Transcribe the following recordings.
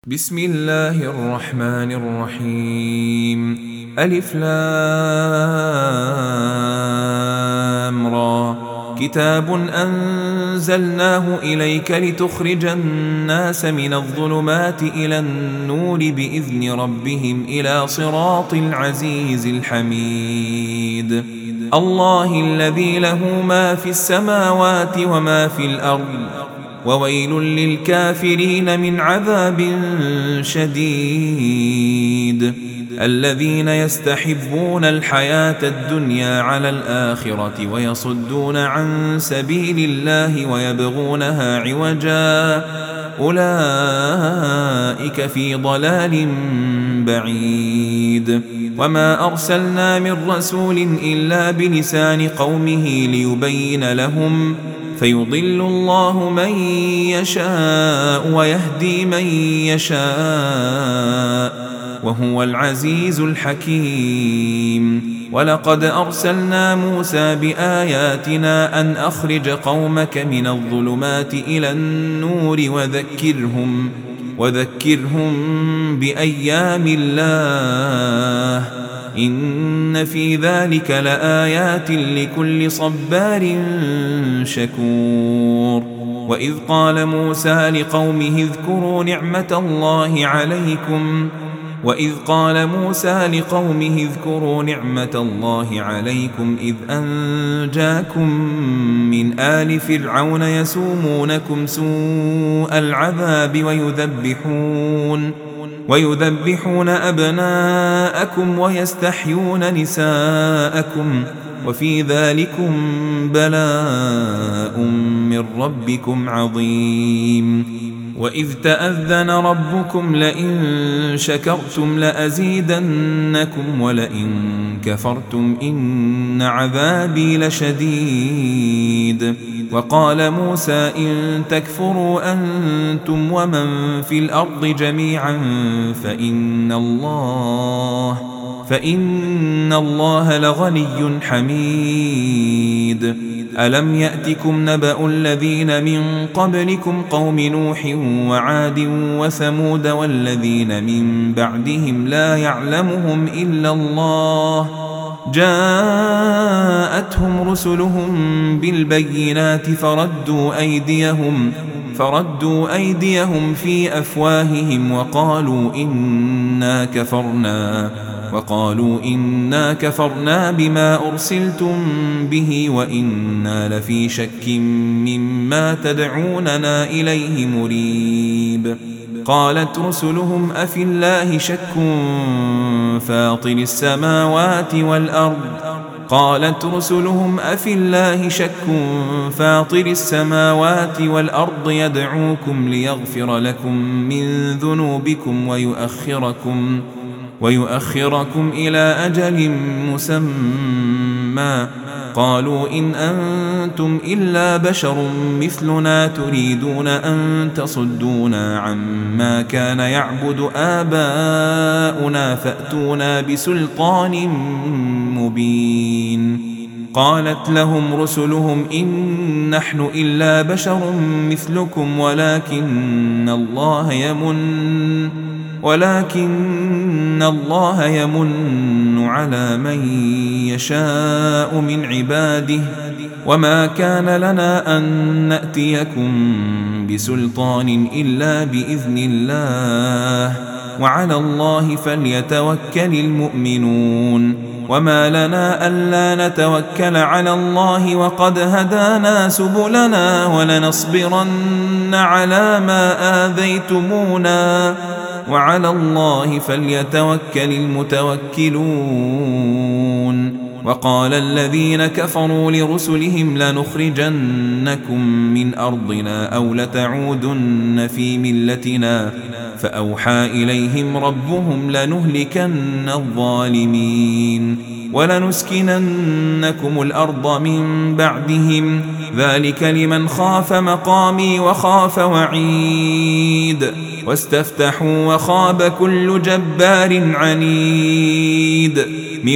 بسم الله الرحمن الرحيم. ألف لام را. كتاب أنزلناه إليك لتخرج الناس من الظلمات إلى النور بإذن ربهم إلى صراط العزيز الحميد. الله الذي له ما في السماوات وما في الأرض، وويل للكافرين من عذاب شديد. الذين يستحبون الحياة الدنيا على الآخرة ويصدون عن سبيل الله ويبغونها عوجا، أولئك في ضلال بعيد. وما أرسلنا من رسول إلا بلسان قومه ليبين لهم، فيضل الله من يشاء ويهدي من يشاء، وهو العزيز الحكيم. ولقد أرسلنا موسى بآياتنا أن أخرج قومك من الظلمات إلى النور وذكرهم بأيام الله، إن في ذلك لآيات لكل صبار شكور. وإذ قال موسى لقومه اذكروا نعمة الله عليكم إذ أنجاكم من آل فرعون يسومونكم سوء العذاب ويذبحون أبناءكم ويستحيون نساءكم، وفي ذلكم بلاء من ربكم عظيم. وإذ تأذن ربكم لئن شكرتم لأزيدنكم ولئن كفرتم إن عذابي لشديد. وقال موسى إن تكفروا أنتم ومن في الأرض جميعا فإن الله لغني حميد. ألم يأتكم نبأ الذين من قبلكم قوم نوح وعاد وثمود والذين من بعدهم لا يعلمهم إلا الله، جاءتهم رسلهم بالبينات فردوا أيديهم في أفواههم وقالوا إنا كفرنا بما أرسلتم به وإنا لفي شك مما تدعوننا إليه مريب. قالت رسلهم أفي الله شك فاطر السماوات والأرض يدعوكم ليغفر لكم من ذنوبكم ويؤخركم إلى أجل مسمى. قالوا إن أنتم إلا بشر مثلنا تريدون أن تصدونا عما كان يعبد آباؤنا فأتونا بسلطان مبين. قالت لهم رسلهم إن نحن إلا بشر مثلكم ولكن الله يمن على من يشاء من عباده، وما كان لنا أن نأتيكم بسلطان إلا بإذن الله، وعلى الله فليتوكل المؤمنون. وما لنا ألا نتوكل على الله وقد هدانا سبلنا ولنصبرن على ما آذيتمونا، وعلى الله فليتوكل المتوكلون. وقال الذين كفروا لرسلهم لنخرجنكم من أرضنا أو لتعودن في ملتنا، فأوحى إليهم ربهم لنهلكن الظالمين ولنسكننكم الأرض من بعدهم، ذلك لمن خاف مقامي وخاف وعيد. واستفتحوا وخاب كل جبار عنيد، من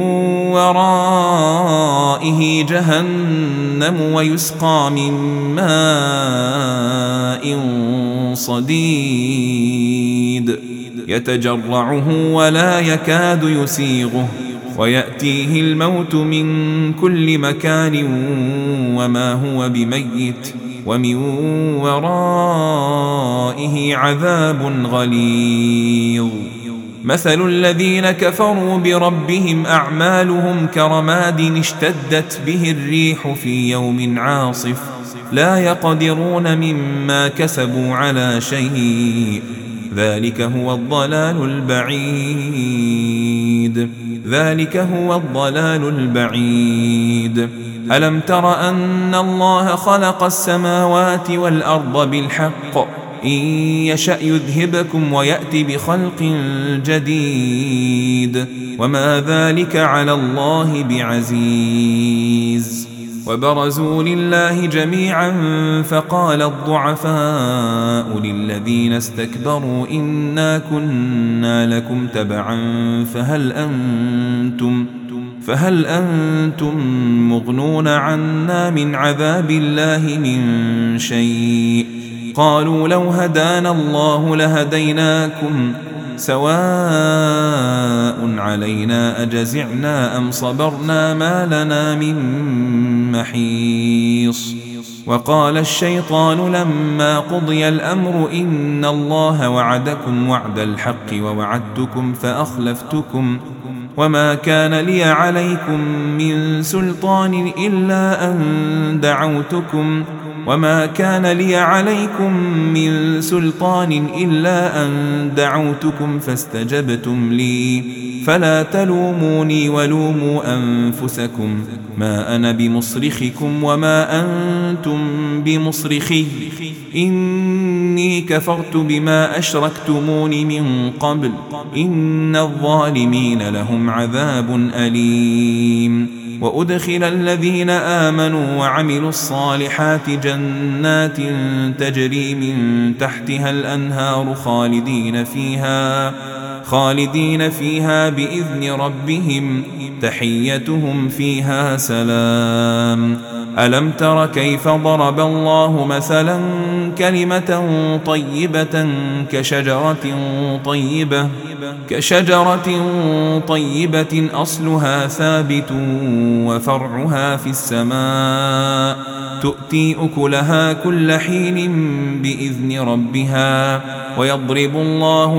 ورائه جهنم ويسقى من ماء صديد. يتجرعه ولا يكاد يسيغه ويأتيه الموت من كل مكان وما هو بميت ومن ورائه عذاب غليظ. مثل الذين كفروا بربهم أعمالهم كرماد اشتدت به الريح في يوم عاصف لا يقدرون مما كسبوا على شيء ذلك هو الضلال البعيد. ألم تر أن الله خلق السماوات والأرض بالحق إن يشأ يذهبكم ويأتي بخلق جديد وما ذلك على الله بعزيز. وبرزوا لله جميعا فقال الضعفاء للذين استكبروا إنا كنا لكم تبعا فهل أنتم مغنون عنا من عذاب الله من شيء قالوا لو هدانا الله لهديناكم سواء علينا أجزعنا أم صبرنا ما لنا من محيص. وقال الشيطان لما قضي الأمر إن الله وعدكم وعد الحق ووعدتكم فأخلفتكم وما كان لي عليكم من سلطان إلا أن دعوتكم فاستجبتم لي فلا تلوموني ولوموا أنفسكم ما أنا بمصرخكم وما أنتم بمصرخي إني كفرت بما أشركتمون من قبل إن الظالمين لهم عذاب أليم. وأدخل الذين آمنوا وعملوا الصالحات جنات تجري من تحتها الأنهار خالدين فيها بإذن ربهم تحيتهم فيها سلام. ألم تر كيف ضرب الله مثلا كلمة طيبة كشجرة طيبة أصلها ثابت وفرعها في السماء تؤتي أكلها كل حين بإذن ربها ويضرب الله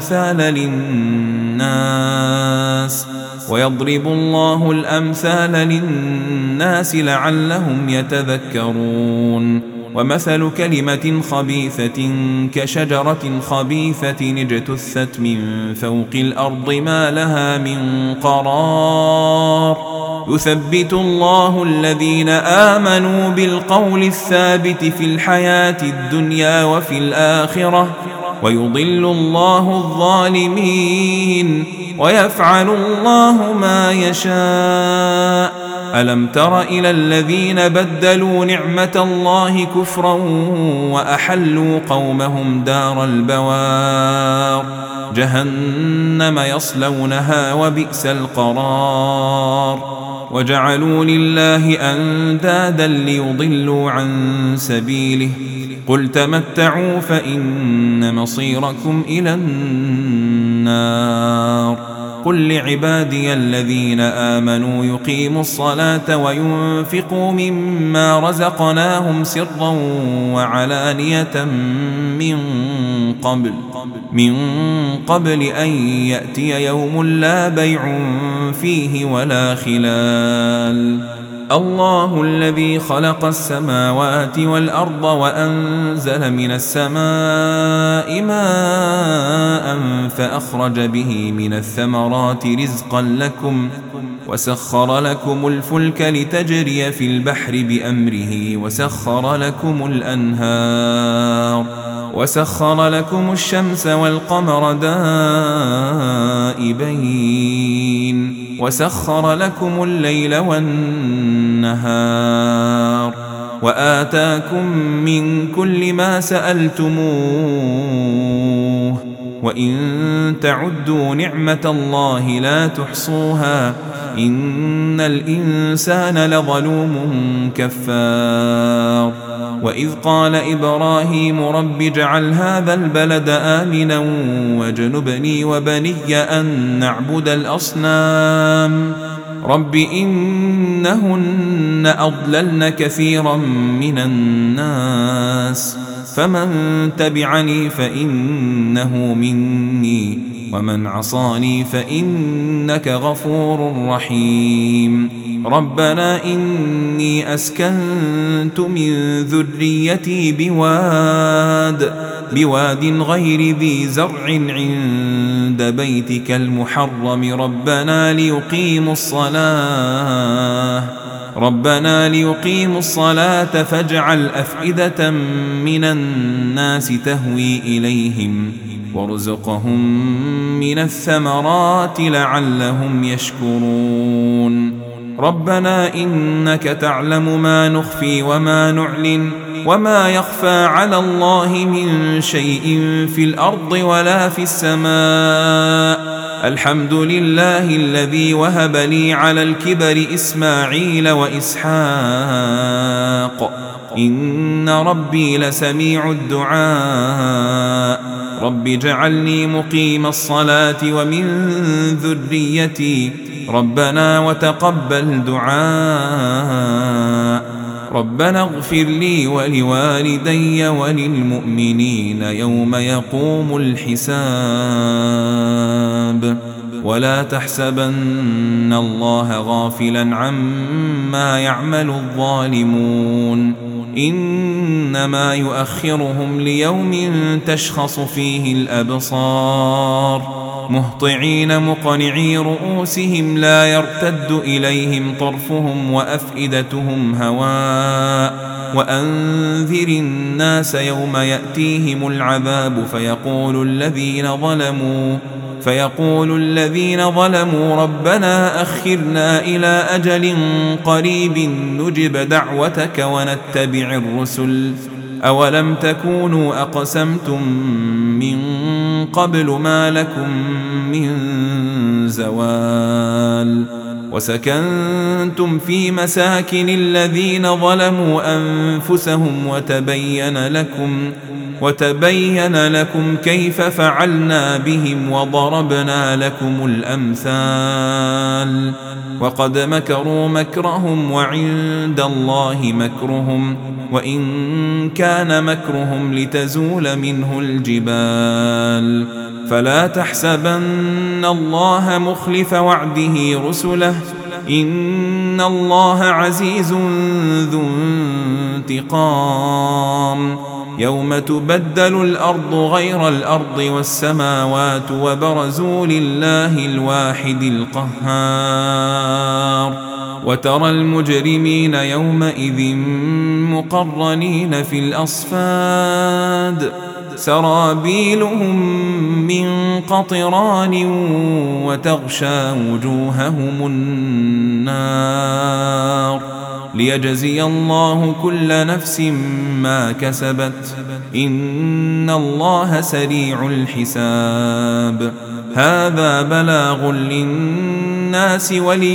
الأمثال للناس لعلهم يتذكرون. ومثل كلمة خبيثة كشجرة خبيثة اجتثت من فوق الأرض ما لها من قرار يثبت الله الذين آمنوا بالقول الثابت في الحياة الدنيا وفي الآخرة ويضل الله الظالمين ويفعل الله ما يشاء. ألم تر إلى الذين بدلوا نعمة الله كفرا وأحلوا قومهم دار البوار جهنم يصلونها وبئس القرار وجعلوا لله أندادا ليضلوا عن سبيله قل تمتعوا فإن مصيركم إلى النار. قل لعبادي الذين آمنوا يقيموا الصلاة وينفقوا مما رزقناهم سرا وعلانية من قبل أن يأتي يوم لا بيع فيه ولا خلال. الله الذي خلق السماوات والأرض وأنزل من السماء ماء فأخرج به من الثمرات رزقا لكم وسخر لكم الفلك لتجري في البحر بأمره وسخر لكم الشمس والقمر دائبين وسخر لكم الليل والنهار وآتاكم من كل ما سألتموه وإن تعدوا نعمة الله لا تحصوها إن الإنسان لظلوم كفار. وإذ قال إبراهيم رب اجعل هذا البلد آمنا واجنبني وبني أن نعبد الأصنام رب إنهن أضللن كثيرا من الناس فمن تبعني فإنه مني ومن عصاني فإنك غفور رحيم ربنا إني أسكنت من ذريتي بواد غير ذي زرع عند بيتك المحرم ربنا ليقيموا الصلاة فاجعل أفئدة من الناس تهوي إليهم وارزقهم من الثمرات لعلهم يشكرون ربنا إنك تعلم ما نخفي وما نعلن وما يخفى على الله من شيء في الأرض ولا في السماء الحمد لله الذي وهب لي على الكبر إسماعيل وإسحاق إن ربي لسميع الدعاء رب اجعلني مقيم الصلاة ومن ذريتي ربنا وتقبل دعاء ربنا اغفر لي ولوالدي وللمؤمنين يوم يقوم الحساب ولا تحسبن الله غافلا عما يعمل الظالمون إنما يؤخرهم ليوم تشخص فيه الأبصار مهطعين مقنعي رؤوسهم لا يرتد إليهم طرفهم وأفئدتهم هواء وأنذر الناس يوم يأتيهم العذاب فيقول الذين ظلموا ربنا أخرنا إلى أجل قريب نجب دعوتك ونتبع الرسل أولم تكونوا أقسمتم من قبل ما لكم من زوال وسكنتم في مساكن الذين ظلموا أنفسهم وتبين لكم كيف فعلنا بهم وضربنا لكم الأمثال وقد مكروا مكرهم وعند الله مكرهم وإن كان مكرهم لتزول منه الجبال فلا تحسبن الله مخلف وعده رسله إن الله عزيز ذو انتقام يوم تبدل الأرض غير الأرض والسماوات وبرزوا لله الواحد القهار وترى المجرمين يومئذ مقرنين في الأصفاد سرابيلهم من قطران وتغشى وجوههم النار ليجزي الله كل نفس ما كسبت إن الله سريع الحساب هذا بلاغ للناس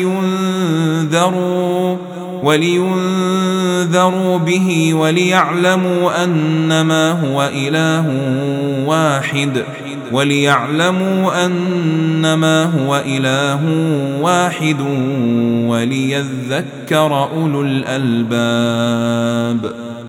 ولينذروا به وليعلموا أنما هو إله واحد وليذكر أولو الألباب.